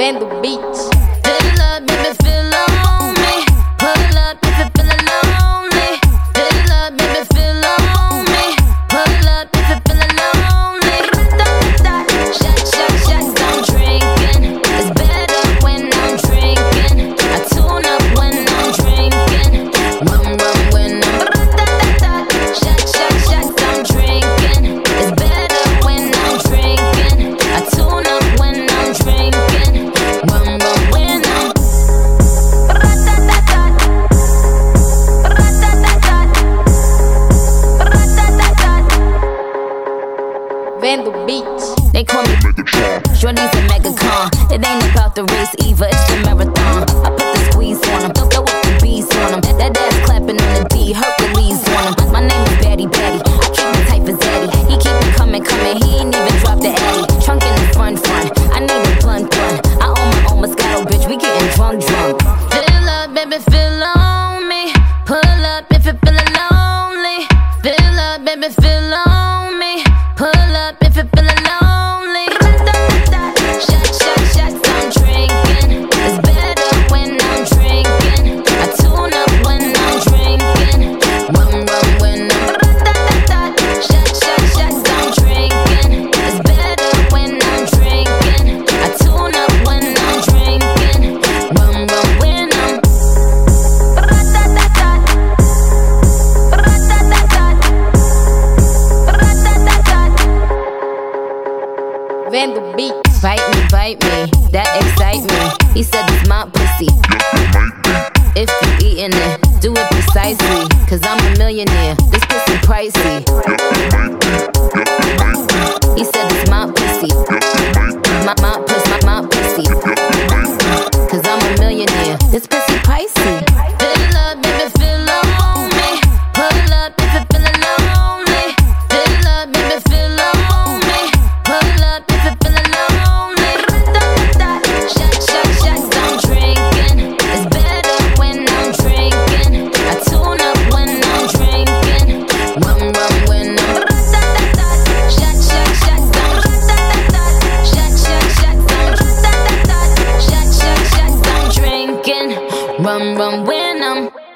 Vendo beats. Fill up, baby, fill on me. Pull up if you feelin' lonely. Fill up, baby, fill on me. Pull up if you feelin' lonely. Shot, shot, shots, I'm drinking. It's better when I'm drinking. I tune up when I'm drinking. Rum, rum when I'm shot, shot, shots, I'm drinking. It's better when I'm drinking. I tune up when I'm drinking. Rum, rum when I'm Vendo beats. They call me Shorty's a megacon. It ain't about the race either, it's the marathon. I put the squeeze on them, throw up the bees on them. That ass clapping on the D, Hercules on them. My name is Batty Batty, I keep it tight for Zaddy. He keep it coming, he ain't even dropped the Addy. Trunk in the front, I need a blunt. I own my own Moscato, bitch, we getting drunk. Fill up, baby, fill on me. Pull up if you feelin' lonely. Fill up, baby, fill on me. Pull up if you feelin' lonely. Shot, shot, shots, I'm drinking. It's better when I'm drinking. I tune up when I'm drinking. Rum, rum when I'm shot, shot, shots, I'm drinking. It's better when I'm drinking. I tune up when I'm drinking. Rum, rum when I'm Vendo beats. Bite me, that excite me. He said it's my pussy. If you eatin' it, do it precisely. Cause I'm a millionaire, this pussy pricey. He said it's my pussy. My pussy. Cause I'm a millionaire, this pussy pricey. Fill up, baby, fill on me. Pull up if you feelin' lonely. Fill up, baby, fill on me. Pull up if you feelin' lonely. Shot, shot, shots, I'm drinking. It's better when I'm drinking. I tune up when I'm drinking. Rum, rum when I'm shot, shot, shots, I'm shot, shot, shots, I'm shot, shot, shots, I'm drinking. Rum, rum when I'm